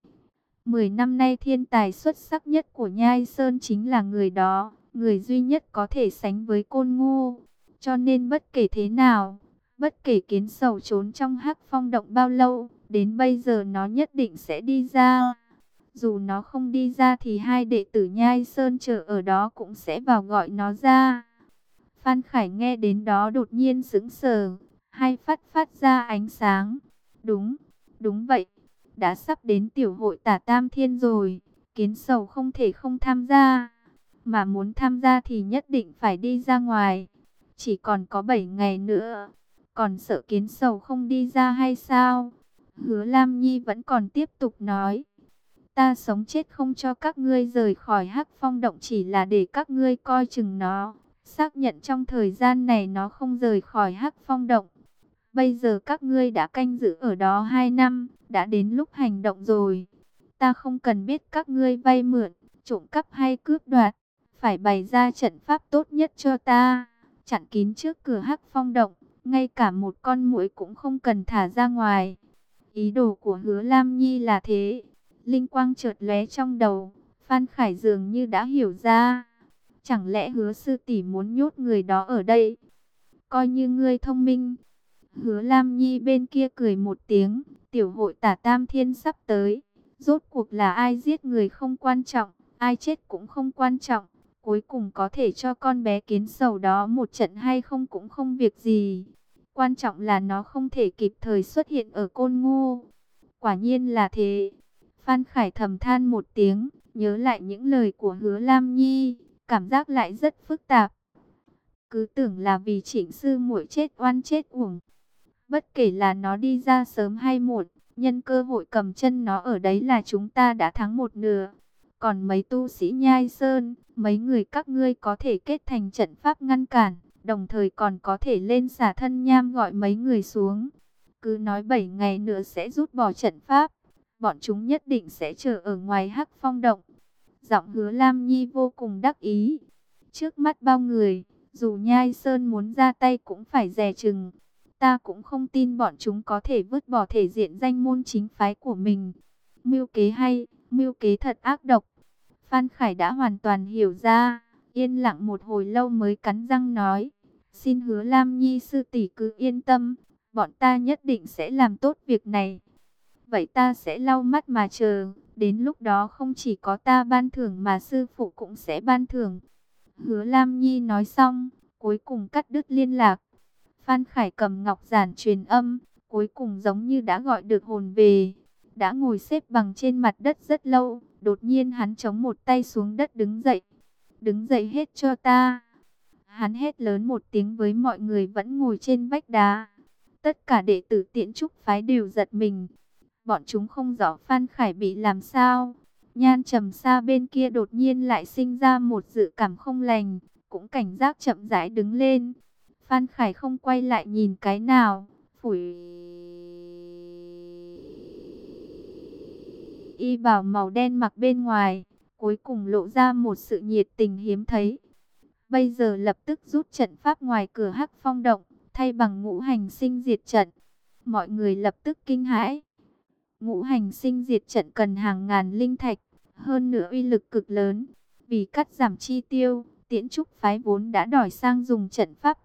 10 năm nay thiên tài xuất sắc nhất của Nhai Sơn chính là người đó, người duy nhất có thể sánh với Côn Ngô. Cho nên bất kể thế nào, bất kể Kiến Sầu trốn trong Hắc Phong Động bao lâu, đến bây giờ nó nhất định sẽ đi ra. Dù nó không đi ra thì hai đệ tử Nhai Sơn chờ ở đó cũng sẽ vào gọi nó ra. Phan Khải nghe đến đó đột nhiên sững sờ, hai phát phát ra ánh sáng. Đúng, đúng vậy, đã sắp đến tiểu hội Tả Tam Thiên rồi, Kiến Sầu không thể không tham gia. Mà muốn tham gia thì nhất định phải đi ra ngoài. Chỉ còn có 7 ngày nữa, còn sợ Kiến Sầu không đi ra hay sao? Hứa Lam Nhi vẫn còn tiếp tục nói. Ta sống chết không cho các ngươi rời khỏi Hắc Phong Động chỉ là để các ngươi coi chừng nó. Xác nhận trong thời gian này nó không rời khỏi Hắc Phong Động. Bây giờ các ngươi đã canh giữ ở đó 2 năm, đã đến lúc hành động rồi. Ta không cần biết các ngươi vay mượn, trộm cắp hay cướp đoạt. Phải bày ra trận pháp tốt nhất cho ta, chặn kín trước cửa Hắc Phong Động, ngay cả một con muỗi cũng không cần thả ra ngoài. Ý đồ của Hứa Lam Nhi là thế. Linh quang chợt lóe trong đầu, Phan Khải dường như đã hiểu ra. Chẳng lẽ Hứa sư tỷ muốn nhốt người đó ở đây? Coi như ngươi thông minh. Hứa Lam Nhi bên kia cười một tiếng. Tiểu hội tả Tam Thiên sắp tới. Rốt cuộc là ai giết người không quan trọng, ai chết cũng không quan trọng. Cuối cùng có thể cho con bé kiến sầu đó một trận hay không cũng không việc gì. Quan trọng là nó không thể kịp thời xuất hiện ở Côn Ngô. Quả nhiên là thế. Phan Khải thầm than một tiếng, nhớ lại những lời của Hứa Lam Nhi, cảm giác lại rất phức tạp. Cứ tưởng là vì Trịnh sư muội chết oan chết uổng. Bất kể là nó đi ra sớm hay muộn, nhân cơ hội cầm chân nó ở đấy là chúng ta đã thắng một nửa. Còn mấy tu sĩ Nhai Sơn, mấy người các ngươi có thể kết thành trận pháp ngăn cản, đồng thời còn có thể lên xả thân nham gọi mấy người xuống. Cứ nói 7 ngày nữa sẽ rút bỏ trận pháp, bọn chúng nhất định sẽ chờ ở ngoài Hắc Phong động. Giọng Hứa Lam Nhi vô cùng đắc ý. Trước mắt bao người, dù Nhai Sơn muốn ra tay cũng phải dè chừng. Ta cũng không tin bọn chúng có thể vứt bỏ thể diện danh môn chính phái của mình. Mưu kế hay, mưu kế thật ác độc. Phan Khải đã hoàn toàn hiểu ra, yên lặng một hồi lâu mới cắn răng nói. Xin Hứa Lam Nhi sư tỷ cứ yên tâm, bọn ta nhất định sẽ làm tốt việc này. Vậy ta sẽ lau mắt mà chờ, đến lúc đó không chỉ có ta ban thưởng mà sư phụ cũng sẽ ban thưởng. Hứa Lam Nhi nói xong, cuối cùng cắt đứt liên lạc. Phan Khải cầm ngọc giản truyền âm, cuối cùng giống như đã gọi được hồn về. Đã ngồi xếp bằng trên mặt đất rất lâu, đột nhiên hắn chống một tay xuống đất đứng dậy. Đứng dậy hết cho ta. Hắn hét lớn một tiếng với mọi người vẫn ngồi trên vách đá. Tất cả đệ tử Tiễn Trúc phái đều giật mình. Bọn chúng không rõ Phan Khải bị làm sao. Nhan Trầm Sa bên kia đột nhiên lại sinh ra một dự cảm không lành, cũng cảnh giác chậm rãi đứng lên. Phan Khải không quay lại nhìn cái nào, phủi y bào màu đen mặc bên ngoài, cuối cùng lộ ra một sự nhiệt tình hiếm thấy. Bây giờ lập tức rút trận pháp ngoài cửa Hắc Phong động, thay bằng ngũ hành sinh diệt trận. Mọi người lập tức kinh hãi. Ngũ hành sinh diệt trận cần hàng ngàn linh thạch, hơn nữa uy lực cực lớn. Vì cắt giảm chi tiêu, Tiễn Trúc phái vốn đã đòi sang dùng trận pháp.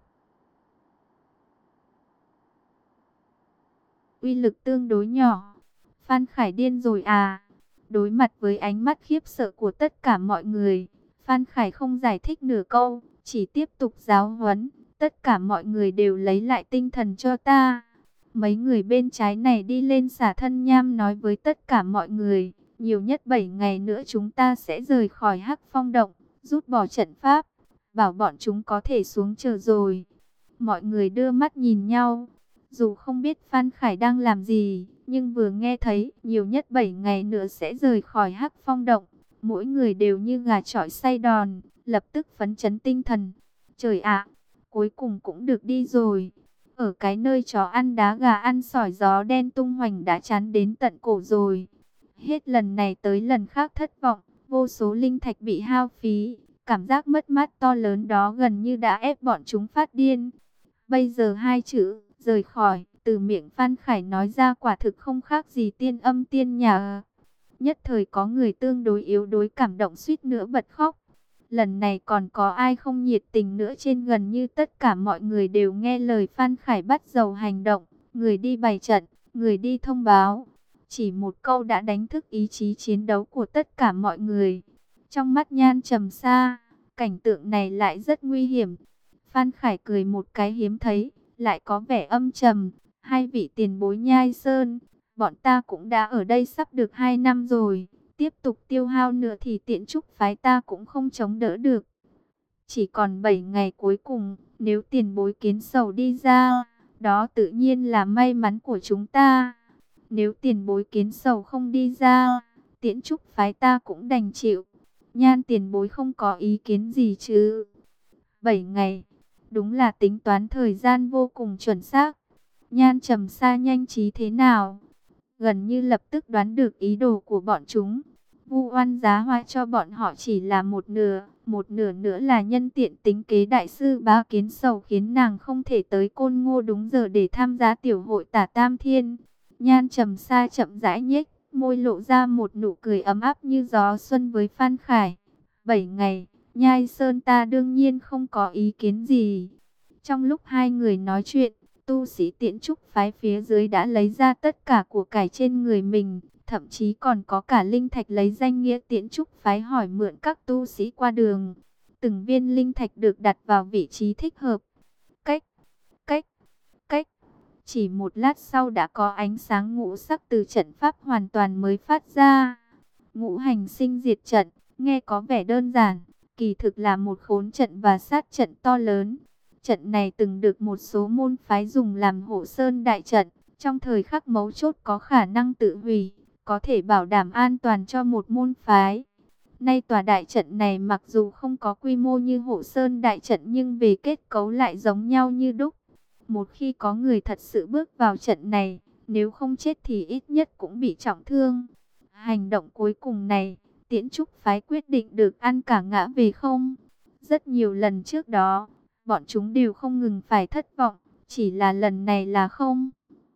Uy lực tương đối nhỏ. Phan Khải điên rồi à? Đối mặt với ánh mắt khiếp sợ của tất cả mọi người, Phan Khải không giải thích nửa câu, chỉ tiếp tục giáo huấn. Tất cả mọi người đều lấy lại tinh thần cho ta. Mấy người bên trái này đi lên xả thân nham nói với tất cả mọi người, nhiều nhất 7 ngày nữa chúng ta sẽ rời khỏi Hắc Phong động, rút bỏ trận pháp, bảo bọn chúng có thể xuống chờ rồi. Mọi người đưa mắt nhìn nhau, dù không biết Phan Khải đang làm gì, nhưng vừa nghe thấy nhiều nhất 7 ngày nữa sẽ rời khỏi Hắc Phong động, mỗi người đều như gà chọi xay đòn, lập tức phấn chấn tinh thần. Trời ạ, cuối cùng cũng được đi rồi. Ở cái nơi chó ăn đá gà ăn sỏi gió đen tung hoành đã chán đến tận cổ rồi. Hết lần này tới lần khác thất vọng, vô số linh thạch bị hao phí. Cảm giác mất mát to lớn đó gần như đã ép bọn chúng phát điên. Bây giờ hai chữ, rời khỏi, từ miệng Phan Khải nói ra quả thực không khác gì tiên âm tiên nhà. Nhất thời có người tương đối yếu đuối cảm động suýt nữa bật khóc. Lần này còn có ai không nhiệt tình nữa, trên gần như tất cả mọi người đều nghe lời Phan Khải bắt đầu hành động. Người đi bày trận, người đi thông báo. Chỉ một câu đã đánh thức ý chí chiến đấu của tất cả mọi người. Trong mắt Nhan Trầm Sa, cảnh tượng này lại rất nguy hiểm. Phan Khải cười một cái hiếm thấy, lại có vẻ âm trầm. Hai vị tiền bối Nhai Sơn, bọn ta cũng đã ở đây sắp được 2 năm rồi. Tiếp tục tiêu hao nữa thì Tiễn Trúc phái ta cũng không chống đỡ được. Chỉ còn 7 ngày cuối cùng, nếu tiền bối Kiến Sầu đi ra, đó tự nhiên là may mắn của chúng ta. Nếu tiền bối Kiến Sầu không đi ra, Tiễn Trúc phái ta cũng đành chịu. Nhan tiền bối không có ý kiến gì chứ? 7 ngày, đúng là tính toán thời gian vô cùng chuẩn xác. Nhan Trầm Sa nhanh trí thế nào? Gần như lập tức đoán được ý đồ của bọn chúng. Vu oan giá hoa cho bọn họ chỉ là một nửa nữa là nhân tiện tính kế đại sư Bá Kiến Sầu, khiến nàng không thể tới Côn Ngô đúng giờ để tham gia tiểu hội tả Tam Thiên. Nhan Trầm Sa chậm rãi nhếch môi lộ ra một nụ cười ấm áp như gió xuân với Phan Khải. 7 ngày, Nhai Sơn ta đương nhiên không có ý kiến gì. Trong lúc hai người nói chuyện, tu sĩ Tiễn Trúc phái phía dưới đã lấy ra tất cả của cải trên người mình, thậm chí còn có cả linh thạch lấy danh nghĩa Tiễn Trúc phái hỏi mượn các tu sĩ qua đường. Từng viên linh thạch được đặt vào vị trí thích hợp. Cách, cách, cách. Chỉ một lát sau đã có ánh sáng ngũ sắc từ trận pháp hoàn toàn mới phát ra. Ngũ hành sinh diệt trận, nghe có vẻ đơn giản, kỳ thực là một khốn trận và sát trận to lớn. Trận này từng được một số môn phái dùng làm hộ sơn đại trận, trong thời khắc mấu chốt có khả năng tự hủy, có thể bảo đảm an toàn cho một môn phái. Nay tòa đại trận này mặc dù không có quy mô như hộ sơn đại trận nhưng về kết cấu lại giống nhau như đúc. Một khi có người thật sự bước vào trận này, nếu không chết thì ít nhất cũng bị trọng thương. Hành động cuối cùng này, Tiễn Trúc phái quyết định được ăn cả ngã về không. Rất nhiều lần trước đó, bọn chúng đều không ngừng phải thất vọng, chỉ là lần này là không.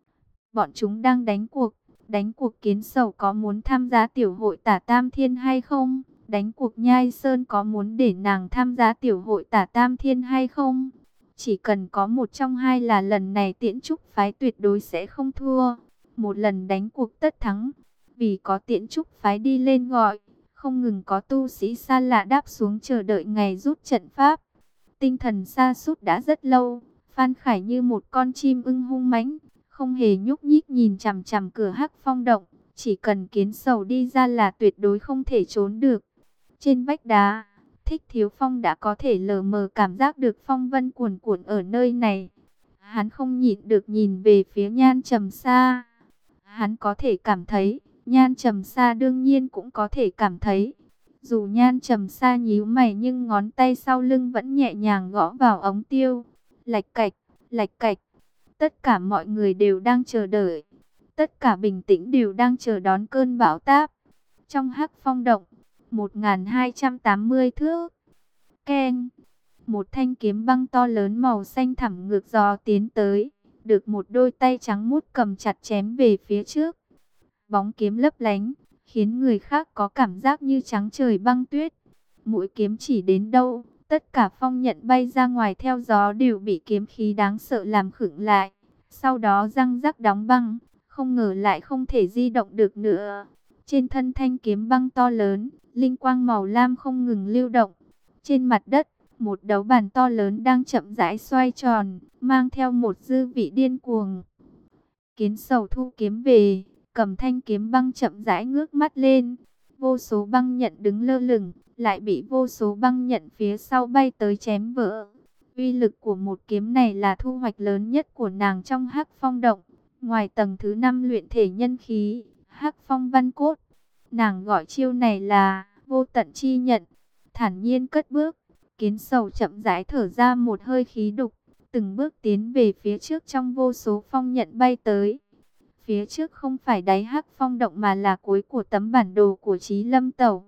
Bọn chúng đang đánh cuộc Kiến Sầu có muốn tham gia tiểu hội Tả Tam Thiên hay không? Đánh cuộc Nhai Sơn có muốn để nàng tham gia tiểu hội Tả Tam Thiên hay không? Chỉ cần có một trong hai là lần này Tiễn Trúc phái tuyệt đối sẽ không thua. Một lần đánh cuộc tất thắng. Vì có Tiễn Trúc phái đi lên gọi, không ngừng có tu sĩ xa lạ đáp xuống chờ đợi ngày rút trận pháp. Tinh thần sa sút đã rất lâu, Phan Khải như một con chim ưng hung mãnh, không hề nhúc nhích nhìn chằm chằm cửa Hắc Phong động, chỉ cần Kiến Sầu đi ra là tuyệt đối không thể trốn được. Trên vách đá, Thích Thiếu Phong đã có thể lờ mờ cảm giác được phong vân cuồn cuộn ở nơi này. Hắn không nhịn được nhìn về phía Nhan Trầm Sa. Hắn có thể cảm thấy, Nhan Trầm Sa đương nhiên cũng có thể cảm thấy. Dù Nhan Trầm Sa nhíu mày nhưng ngón tay sau lưng vẫn nhẹ nhàng gõ vào ống tiêu. Lạch cạch, lạch cạch. Tất cả mọi người đều đang chờ đợi. Tất cả bình tĩnh đều đang chờ đón cơn bão táp. Trong Hắc Phong động, 1280 thước. Keng. Một thanh kiếm băng to lớn màu xanh thẳm ngược gió tiến tới, được một đôi tay trắng muốt cầm chặt chém về phía trước. Bóng kiếm lấp lánh, khiến người khác có cảm giác như trắng trời băng tuyết. Mũi kiếm chỉ đến đâu, tất cả phong nhận bay ra ngoài theo gió đều bị kiếm khí đáng sợ làm khựng lại. Sau đó răng rắc đóng băng, không ngờ lại không thể di động được nữa. Trên thân thanh kiếm băng to lớn, linh quang màu lam không ngừng lưu động. Trên mặt đất, một đấu bàn to lớn đang chậm rãi xoay tròn, mang theo một dư vị điên cuồng. Kiến Sầu thu kiếm về, cầm thanh kiếm băng chậm rãi ngước mắt lên. Vô số băng nhận đứng lơ lửng, lại bị vô số băng nhận phía sau bay tới chém vỡ. Uy lực của một kiếm này là thu hoạch lớn nhất của nàng trong Hắc Phong động. Ngoài tầng thứ 5 luyện thể nhân khí, Hắc Phong văn cốt, nàng gọi chiêu này là vô tận chi nhận. Thản nhiên cất bước, Kiến Sầu chậm rãi thở ra một hơi khí đục, từng bước tiến về phía trước trong vô số phong nhận bay tới. Phía trước không phải đáy Hắc Phong động mà là cuối của tấm bản đồ của Chí Lâm Tẩu.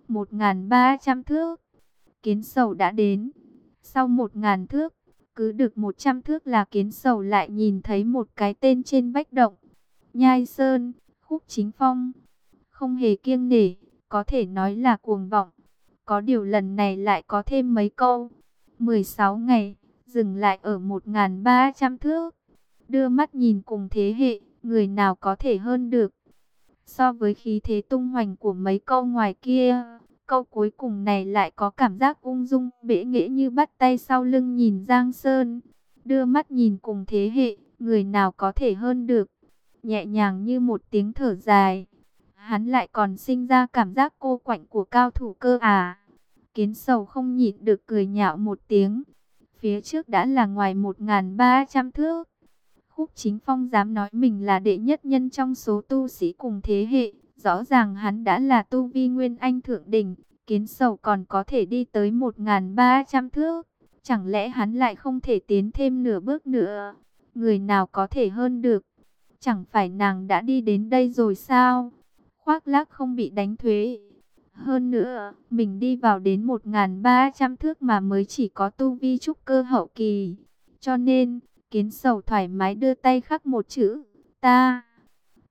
1300 thước. Kiến Sầu đã đến. Sau 1000 thước, cứ được 100 thước là Kiến Sầu lại nhìn thấy một cái tên trên vách động. Nhai Sơn, Khúc Chính Phong. Không hề kiêng nể, có thể nói là cuồng vọng. Có điều lần này lại có thêm mấy câu. 16 ngày, dừng lại ở 1300 thước. Đưa mắt nhìn cùng thế hệ, người nào có thể hơn được. So với khí thế tung hoành của mấy câu ngoài kia, câu cuối cùng này lại có cảm giác ung dung, bẽ nghễ như bắt tay sau lưng nhìn Giang Sơn. Đưa mắt nhìn cùng thế hệ, người nào có thể hơn được. Nhẹ nhàng như một tiếng thở dài. Hắn lại còn sinh ra cảm giác cô quạnh của cao thủ cơ à. Kiến Sầu không nhịn được cười nhạo một tiếng. Phía trước đã là ngoài 1300 thước. Khúc Chính Phong dám nói mình là đệ nhất nhân trong số tu sĩ cùng thế hệ. Rõ ràng hắn đã là tu vi nguyên anh thượng đỉnh. Kiến Sầu còn có thể đi tới 1300 thước. Chẳng lẽ hắn lại không thể tiến thêm nửa bước nữa? Người nào có thể hơn được? Chẳng phải nàng đã đi đến đây rồi sao? Khoác lác không bị đánh thuế. Hơn nữa, mình đi vào đến 1300 thước mà mới chỉ có tu vi trúc cơ hậu kỳ. Cho nên, Kiến Sầu thoải mái đưa tay khắc một chữ, ta.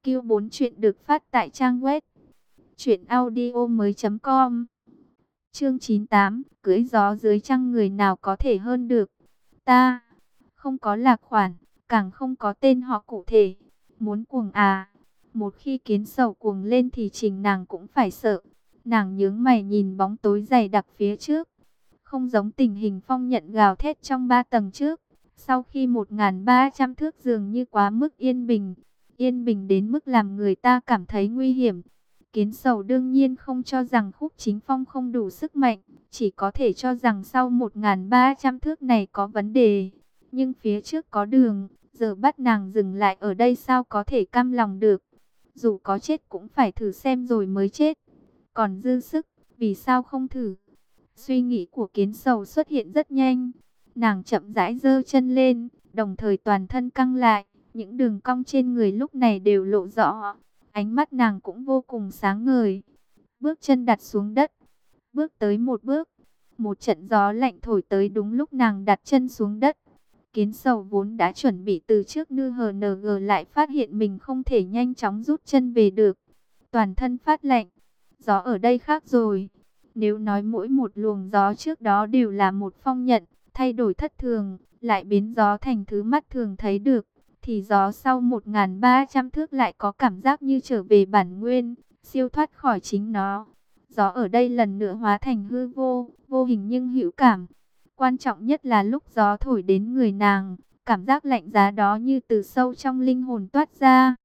Q4 chuyện được phát tại trang web truyệnaudiomoi.com. Chương 98, cưỡi gió dưới trăng người nào có thể hơn được. Ta không có lạc khoản, càng không có tên họ cụ thể. Muốn cuồng à? Một khi Kiến Sầu cuồng lên thì Trình nàng cũng phải sợ. Nàng nhướng mày nhìn bóng tối dày đặc phía trước. Không giống tình hình phong nhận gào thét trong 3 tầng trước. Sau khi 1.300 thước dường như quá mức yên bình. Yên bình đến mức làm người ta cảm thấy nguy hiểm. Kiến Sầu đương nhiên không cho rằng Khúc Chính Phong không đủ sức mạnh. Chỉ có thể cho rằng sau 1.300 thước này có vấn đề. Nhưng phía trước có đường. Giờ bắt nàng dừng lại ở đây sao có thể cam lòng được. Dù có chết cũng phải thử xem rồi mới chết. Còn dư sức, vì sao không thử? Suy nghĩ của Kiến Sầu xuất hiện rất nhanh. Nàng chậm rãi giơ chân lên, đồng thời toàn thân căng lại. Những đường cong trên người lúc này đều lộ rõ. Ánh mắt nàng cũng vô cùng sáng ngời. Bước chân đặt xuống đất. Bước tới một bước. Một trận gió lạnh thổi tới đúng lúc nàng đặt chân xuống đất. Kiến Sầu vốn đã chuẩn bị từ trước NHNG lại phát hiện mình không thể nhanh chóng rút chân về được. Toàn thân phát lạnh. Gió ở đây khác rồi. Nếu nói mỗi một luồng gió trước đó đều là một phong nhận, thay đổi thất thường, lại biến gió thành thứ mắt thường thấy được, thì gió sau 1.300 thước lại có cảm giác như trở về bản nguyên, siêu thoát khỏi chính nó. Gió ở đây lần nữa hóa thành hư vô, vô hình nhưng hữu cảm. Quan trọng nhất là lúc gió thổi đến người nàng, cảm giác lạnh giá đó như từ sâu trong linh hồn toát ra.